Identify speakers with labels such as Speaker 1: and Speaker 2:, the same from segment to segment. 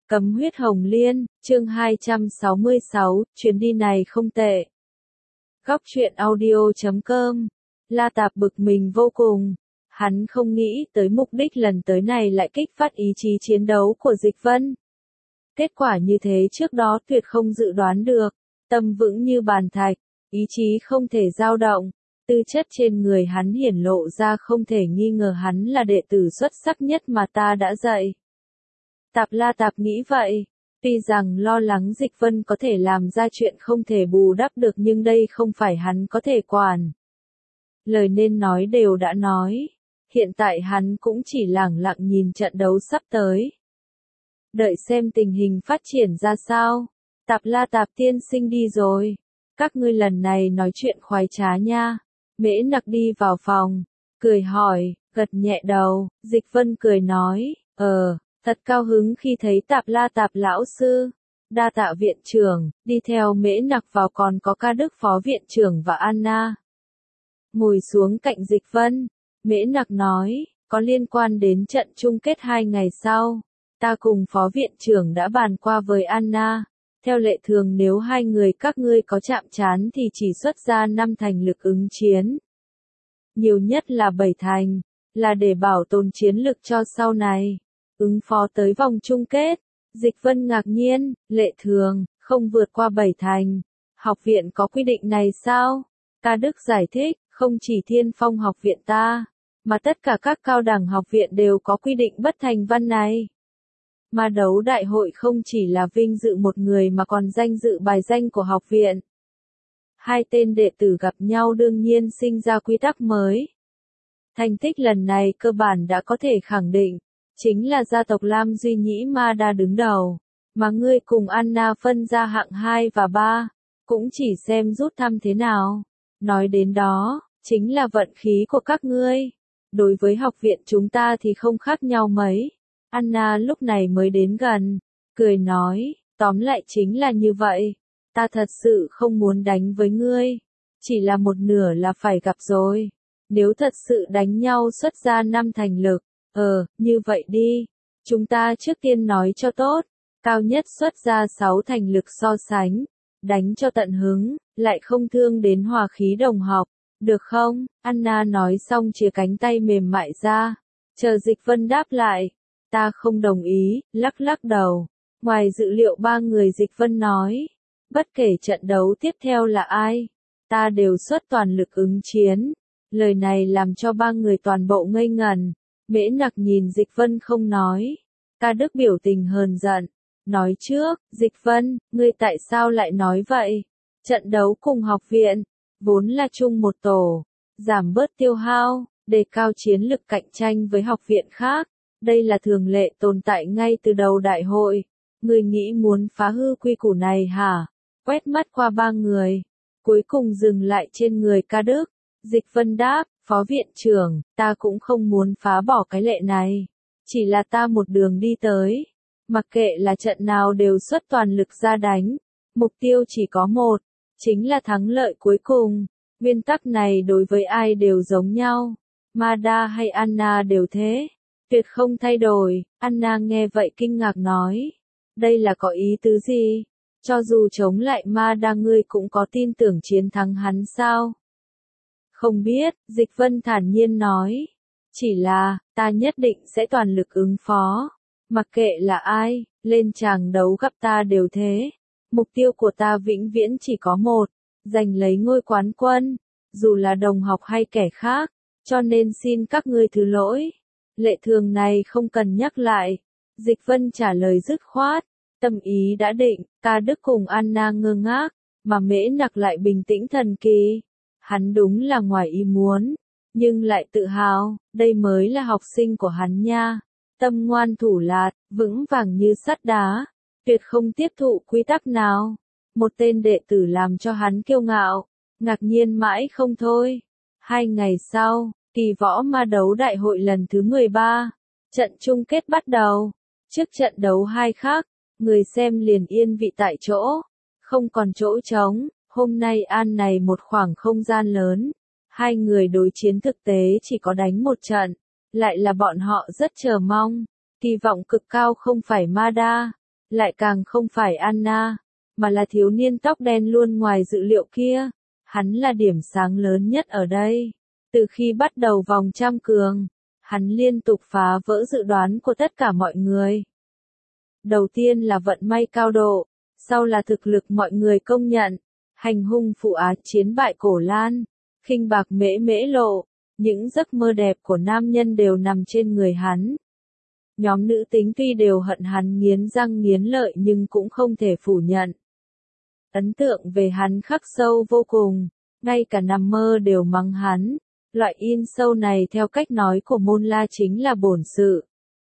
Speaker 1: Cấm huyết hồng liên, chương 266, chuyến đi này không tệ. Góc truyện audio.com. La Tạp bực mình vô cùng. Hắn không nghĩ tới mục đích lần tới này lại kích phát ý chí chiến đấu của Dịch Vân. Kết quả như thế trước đó tuyệt không dự đoán được. Tâm vững như bàn thạch, ý chí không thể dao động. Tư chất trên người hắn hiển lộ ra không thể nghi ngờ hắn là đệ tử xuất sắc nhất mà ta đã dạy. La Tạp nghĩ vậy. Tuy rằng lo lắng Dịch Vân có thể làm ra chuyện không thể bù đắp được nhưng đây không phải hắn có thể quản. Lời nên nói đều đã nói. Hiện tại hắn cũng chỉ lẳng lặng nhìn trận đấu sắp tới. Đợi xem tình hình phát triển ra sao. La Tạp tiên sinh đi rồi. Các ngươi lần này nói chuyện khoái trá nha. Mễ Nặc đi vào phòng. Cười hỏi, gật nhẹ đầu. Dịch Vân cười nói, thật cao hứng khi thấy La Tạp lão sư. Đa tạ viện trưởng, đi theo Mễ Nặc vào còn có Ca Đức phó viện trưởng và Anna. Ngồi xuống cạnh Dịch Vân, Mễ Nặc nói, có liên quan đến trận chung kết 2 ngày sau. Ta cùng phó viện trưởng đã bàn qua với Anna. Theo lệ thường nếu hai người các ngươi có chạm trán thì chỉ xuất ra 5 thành lực ứng chiến. Nhiều nhất là 7 thành, là để bảo tồn chiến lực cho sau này. Ứng phó tới vòng chung kết. Dịch Vân ngạc nhiên, lệ thường, không vượt qua 7 thành. Học viện có quy định này sao? Ca Đức giải thích, không chỉ Thiên Phong học viện ta, mà tất cả các cao đẳng học viện đều có quy định bất thành văn này. Mà đấu đại hội không chỉ là vinh dự một người mà còn danh dự bài danh của học viện. Hai tên đệ tử gặp nhau đương nhiên sinh ra quy tắc mới. Thành tích lần này cơ bản đã có thể khẳng định. Chính là gia tộc Lam Duy Nhĩ Ma Đa đứng đầu, mà ngươi cùng Anna phân ra hạng 2 và 3, cũng chỉ xem rút thăm thế nào. Nói đến đó, chính là vận khí của các ngươi. Đối với học viện chúng ta thì không khác nhau mấy. Anna lúc này mới đến gần, cười nói, tóm lại chính là như vậy. Ta thật sự không muốn đánh với ngươi, chỉ là một nửa là phải gặp rồi. Nếu thật sự đánh nhau xuất ra 5 thành lực, như vậy đi. Chúng ta trước tiên nói cho tốt. Cao nhất xuất ra 6 thành lực so sánh. Đánh cho tận hứng, lại không thương đến hòa khí đồng học. Được không? Anna nói xong chìa cánh tay mềm mại ra. Chờ Dịch Vân đáp lại. Ta không đồng ý, lắc lắc đầu. Ngoài dự liệu 3 người Dịch Vân nói. Bất kể trận đấu tiếp theo là ai, ta đều xuất toàn lực ứng chiến. Lời này làm cho 3 người toàn bộ ngây ngẩn. Mễ Nặc nhìn Dịch Vân không nói. Ca Đức biểu tình hờn giận. Nói trước, Dịch Vân, ngươi tại sao lại nói vậy? Trận đấu cùng học viện, vốn là chung một tổ. Giảm bớt tiêu hao, đề cao chiến lực cạnh tranh với học viện khác. Đây là thường lệ tồn tại ngay từ đầu đại hội. Ngươi nghĩ muốn phá hư quy củ này hả? Quét mắt qua 3 người. Cuối cùng dừng lại trên người Ca Đức. Dịch Vân đáp, phó viện trưởng, ta cũng không muốn phá bỏ cái lệ này. Chỉ là ta một đường đi tới. Mặc kệ là trận nào đều xuất toàn lực ra đánh. Mục tiêu chỉ có một, chính là thắng lợi cuối cùng. Nguyên tắc này đối với ai đều giống nhau. Mada hay Anna đều thế. Tuyệt không thay đổi. Anna nghe vậy kinh ngạc nói. Đây là có ý tứ gì? Cho dù chống lại Mada ngươi cũng có tin tưởng chiến thắng hắn sao? Không biết, Dịch Vân thản nhiên nói. Chỉ là, ta nhất định sẽ toàn lực ứng phó. Mặc kệ là ai, lên tràng đấu gặp ta đều thế. Mục tiêu của ta vĩnh viễn chỉ có một, giành lấy ngôi quán quân. Dù là đồng học hay kẻ khác, cho nên xin các ngươi thứ lỗi. Lệ thường này không cần nhắc lại. Dịch Vân trả lời dứt khoát. Tâm ý đã định, Ca Đức cùng Anna ngơ ngác, mà Mễ Nặc lại bình tĩnh thần kỳ. Hắn đúng là ngoài ý muốn, nhưng lại tự hào, đây mới là học sinh của hắn nha. Tâm ngoan thủ lạt, vững vàng như sắt đá, tuyệt không tiếp thụ quy tắc nào. Một tên đệ tử làm cho hắn kiêu ngạo, ngạc nhiên mãi không thôi. 2 ngày sau, kỳ võ ma đấu đại hội lần thứ 13, trận chung kết bắt đầu. Trước trận đấu 2 khác, người xem liền yên vị tại chỗ, không còn chỗ trống. Hôm nay an này một khoảng không gian lớn. 2 người đối chiến thực tế chỉ có đánh một trận. Lại là bọn họ rất chờ mong. Kỳ vọng cực cao không phải Mada. lại càng không phải Anna, mà là thiếu niên tóc đen luôn ngoài dự liệu kia. Hắn là điểm sáng lớn nhất ở đây. Từ khi bắt đầu vòng trăm cường, hắn liên tục phá vỡ dự đoán của tất cả mọi người. Đầu tiên là vận may cao độ, sau là thực lực mọi người công nhận, hành hung phụ Á chiến bại Cổ Lan, khinh bạc Mễ Mễ Lộ, những giấc mơ đẹp của nam nhân đều nằm trên người hắn. Nhóm nữ tính tuy đều hận hắn nghiến răng nghiến lợi nhưng cũng không thể phủ nhận. Ấn tượng về hắn khắc sâu vô cùng, ngay cả nằm mơ đều mắng hắn. Loại in sâu này theo cách nói của Môn La chính là bổn sự.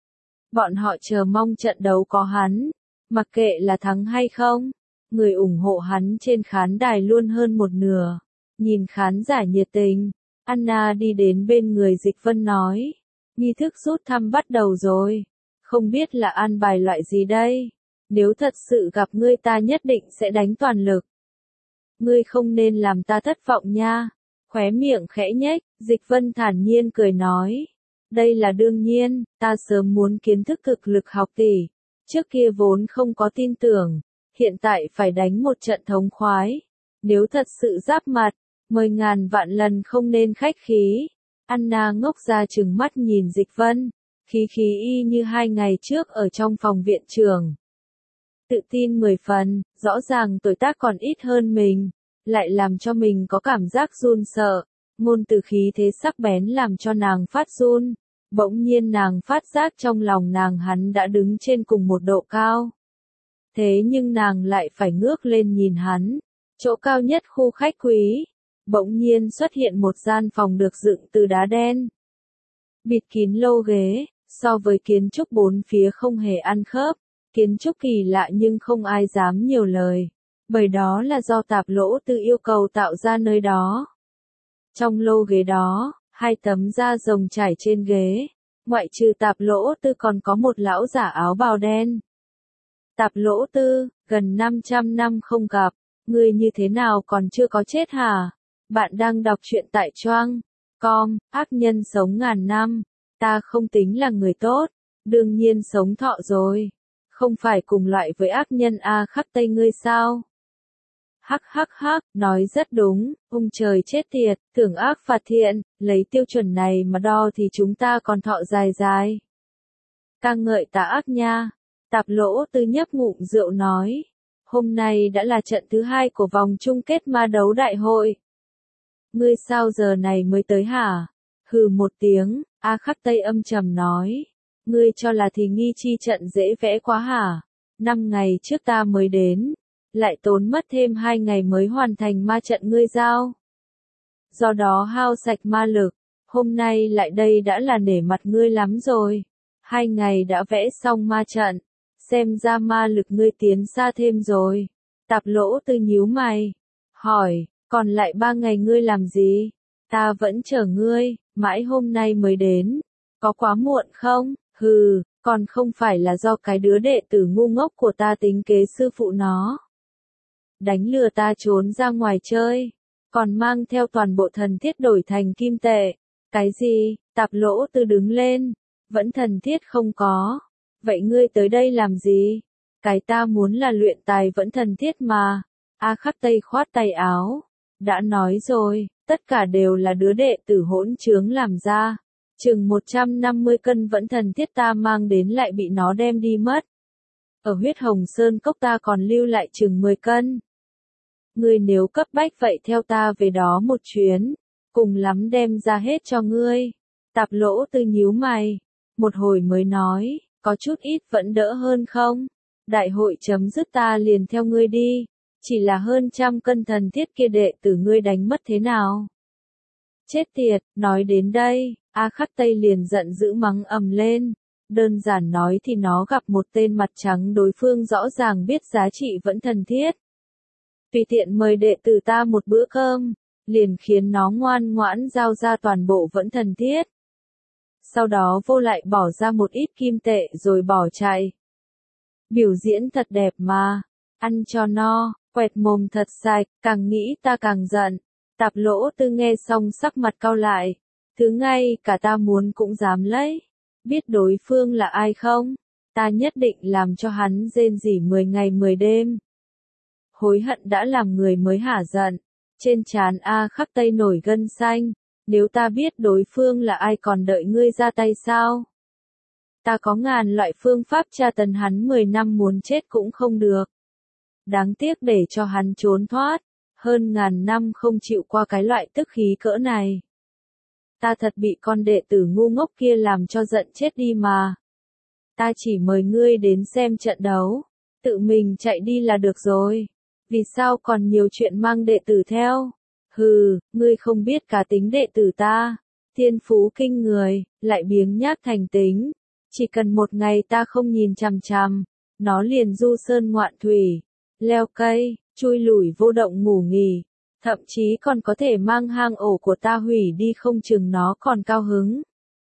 Speaker 1: Bọn họ chờ mong trận đấu có hắn, mặc kệ là thắng hay không, người ủng hộ hắn trên khán đài luôn hơn một nửa. Nhìn khán giả nhiệt tình, Anna đi đến bên người Dịch Vân nói, nghi thức rút thăm bắt đầu rồi, không biết là an bài loại gì đây, nếu thật sự gặp ngươi ta nhất định sẽ đánh toàn lực. Ngươi không nên làm ta thất vọng nha. Khóe miệng khẽ nhếch, Dịch Vân thản nhiên cười nói. Đây là đương nhiên, ta sớm muốn kiến thức thực lực học tỷ. Trước kia vốn không có tin tưởng, hiện tại phải đánh một trận thống khoái. Nếu thật sự giáp mặt, 10.000 vạn lần không nên khách khí. Anna ngốc ra trừng mắt nhìn Dịch Vân, khí y như 2 ngày trước ở trong phòng viện trưởng. Tự tin 10 phần, rõ ràng tuổi tác còn ít hơn mình, lại làm cho mình có cảm giác run sợ, ngôn từ khí thế sắc bén làm cho nàng phát run. Bỗng nhiên nàng phát giác trong lòng nàng hắn đã đứng trên cùng một độ cao. Thế nhưng nàng lại phải ngước lên nhìn hắn, chỗ cao nhất khu khách quý. Bỗng nhiên xuất hiện một gian phòng được dựng từ đá đen, bịt kín lô ghế, so với kiến trúc bốn phía không hề ăn khớp. Kiến trúc kỳ lạ nhưng không ai dám nhiều lời, bởi đó là do Tạp Lỗ Tư yêu cầu tạo ra nơi đó. Trong lô ghế đó, 2 tấm da rồng trải trên ghế, ngoại trừ Tạp Lỗ Tư còn có một lão giả áo bào đen. Tạp Lỗ Tư, gần 500 năm không gặp, ngươi như thế nào còn chưa có chết hả? Bạn đang đọc truyện tại Choang.com, ác nhân sống ngàn năm, ta không tính là người tốt, đương nhiên sống thọ rồi. Không phải cùng loại với ác nhân A Khắc Tây ngươi sao? Hắc hắc hắc, nói rất đúng, ông trời chết tiệt, thưởng ác phạt thiện, lấy tiêu chuẩn này mà đo thì chúng ta còn thọ dài dài. Ca ngợi tà ác nha. Tạp Lỗ Tư nhấp ngụm rượu nói, hôm nay đã là trận thứ 2 của vòng chung kết ma đấu đại hội. Ngươi sao giờ này mới tới hả? Hừ một tiếng, A Khắc Tây âm trầm nói. Ngươi cho là thì nghi chi trận dễ vẽ quá hả? 5 ngày trước ta mới đến, lại tốn mất thêm 2 ngày mới hoàn thành ma trận ngươi giao. Do đó hao sạch ma lực, hôm nay lại đây đã là nể mặt ngươi lắm rồi. 2 ngày đã vẽ xong ma trận, xem ra ma lực ngươi tiến xa thêm rồi. Tạp Lỗ Tư nhíu mày, hỏi, còn lại 3 ngày ngươi làm gì? Ta vẫn chờ ngươi, mãi hôm nay mới đến, có quá muộn không? Hừ, còn không phải là do cái đứa đệ tử ngu ngốc của ta tính kế sư phụ nó. Đánh lừa ta trốn ra ngoài chơi, còn mang theo toàn bộ thần thiết đổi thành kim tệ. Cái gì? Tạp Lỗ Tư đứng lên, vẫn thần thiết không có. Vậy ngươi tới đây làm gì? Cái ta muốn là luyện tài vẫn thần thiết mà. A Khắc Tây khoát tay áo. Đã nói rồi, tất cả đều là đứa đệ tử hỗn trướng làm ra. Chừng 150 cân vẫn thần thiết ta mang đến lại bị nó đem đi mất. Ở huyết hồng sơn cốc ta còn lưu lại chừng 10 cân. Ngươi nếu cấp bách vậy theo ta về đó một chuyến, cùng lắm đem ra hết cho ngươi. Tạp Lỗ Tư nhíu mày, một hồi mới nói, có chút ít vẫn đỡ hơn không? Đại hội chấm dứt ta liền theo ngươi đi, chỉ là hơn 100 cân thần thiết kia đệ tử ngươi đánh mất thế nào? Chết tiệt, nói đến đây, A Khắc Tây liền giận dữ mắng ầm lên. Đơn giản nói thì nó gặp một tên mặt trắng đối phương rõ ràng biết giá trị vẫn thần thiết. Tùy tiện mời đệ tử ta một bữa cơm, liền khiến nó ngoan ngoãn giao ra toàn bộ vẫn thần thiết. Sau đó vô lại bỏ ra một ít kim tệ rồi bỏ chạy. Biểu diễn thật đẹp mà, ăn cho no, quẹt mồm thật sạch, càng nghĩ ta càng giận. Tạp Lỗ Tư nghe xong sắc mặt cau lại, thứ ngay cả ta muốn cũng dám lấy. Biết đối phương là ai không? Ta nhất định làm cho hắn rên rỉ 10 ngày 10 đêm. Hối hận đã làm người mới hả giận. Trên trán A Khắc Tây nổi gân xanh. Nếu ta biết đối phương là ai còn đợi ngươi ra tay sao? Ta có ngàn loại phương pháp tra tấn hắn 10 năm muốn chết cũng không được. Đáng tiếc để cho hắn trốn thoát. Hơn ngàn năm không chịu qua cái loại tức khí cỡ này. Ta thật bị con đệ tử ngu ngốc kia làm cho giận chết đi mà. Ta chỉ mời ngươi đến xem trận đấu. Tự mình chạy đi là được rồi. Vì sao còn nhiều chuyện mang đệ tử theo? Hừ, ngươi không biết cá tính đệ tử ta. Thiên phú kinh người, lại biếng nhác thành tính. Chỉ cần một ngày ta không nhìn chằm chằm, nó liền du sơn ngoạn thủy, leo cây, chui lủi vô động ngủ nghỉ. Thậm chí còn có thể mang hang ổ của ta hủy đi không chừng nó còn cao hứng.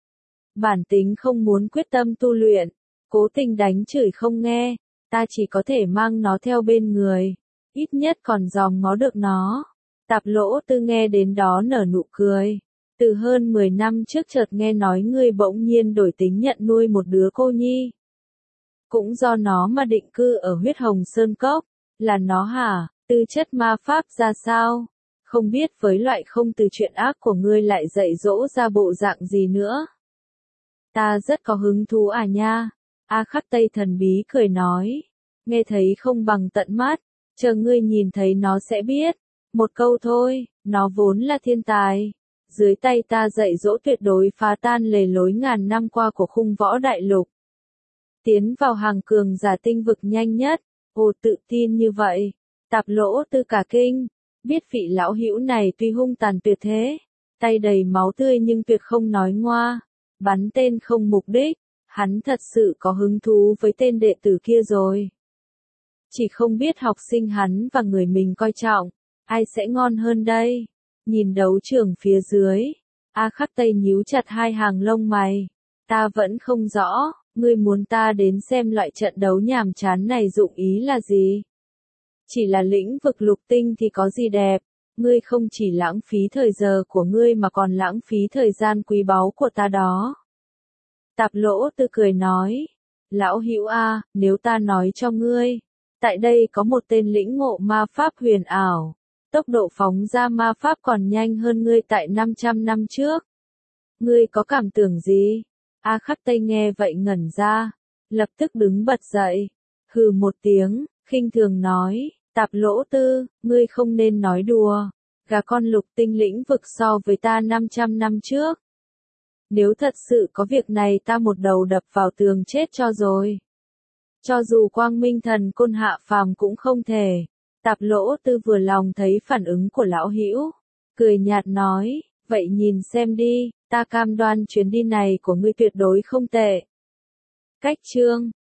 Speaker 1: Bản tính không muốn quyết tâm tu luyện, cố tình đánh chửi không nghe, ta chỉ có thể mang nó theo bên người, ít nhất còn dòm ngó được nó. Tạp Lỗ Tư nghe đến đó nở nụ cười. Từ hơn 10 năm trước chợt nghe nói ngươi bỗng nhiên đổi tính nhận nuôi một đứa cô nhi. Cũng do nó mà định cư ở huyết hồng sơn cốc, là nó hả? Tư chất ma pháp ra sao? Không biết với loại không từ chuyện ác của ngươi lại dạy dỗ ra bộ dạng gì nữa. Ta rất có hứng thú à nha. A Khắc Tây thần bí cười nói. Nghe thấy không bằng tận mắt, chờ ngươi nhìn thấy nó sẽ biết. Một câu thôi, nó vốn là thiên tài. Dưới tay ta dạy dỗ tuyệt đối phá tan lề lối ngàn năm qua của khung võ đại lục. Tiến vào hàng cường giả tinh vực nhanh nhất. Ồ, tự tin như vậy. Tạp Lỗ Tư cả kinh. Biết vị lão hữu này tuy hung tàn tuyệt thế, tay đầy máu tươi nhưng tuyệt không nói ngoa, bắn tên không mục đích, hắn thật sự có hứng thú với tên đệ tử kia rồi. Chỉ không biết học sinh hắn và người mình coi trọng, ai sẽ ngon hơn đây? Nhìn đấu trường phía dưới, A Khắc Tây nhíu chặt hai hàng lông mày. Ta vẫn không rõ, ngươi muốn ta đến xem loại trận đấu nhàm chán này dụng ý là gì? Chỉ là lĩnh vực lục tinh thì có gì đẹp, ngươi không chỉ lãng phí thời giờ của ngươi mà còn lãng phí thời gian quý báu của ta đó. Tạp Lỗ Tư cười nói, lão hữu a, nếu ta nói cho ngươi, tại đây có một tên lĩnh ngộ ma pháp huyền ảo, tốc độ phóng ra ma pháp còn nhanh hơn ngươi tại 500 năm trước. Ngươi có cảm tưởng gì? A Khắc Tây nghe vậy ngẩn ra, lập tức đứng bật dậy, hừ một tiếng, khinh thường nói. Tạp Lỗ Tư, ngươi không nên nói đùa, gà con lục tinh lĩnh vực so với ta 500 năm trước. Nếu thật sự có việc này ta một đầu đập vào tường chết cho rồi. Cho dù Quang Minh Thần Côn hạ phàm cũng không thể. Tạp Lỗ Tư vừa lòng thấy phản ứng của lão hữu, cười nhạt nói, vậy nhìn xem đi, ta cam đoan chuyến đi này của ngươi tuyệt đối không tệ. Cách chương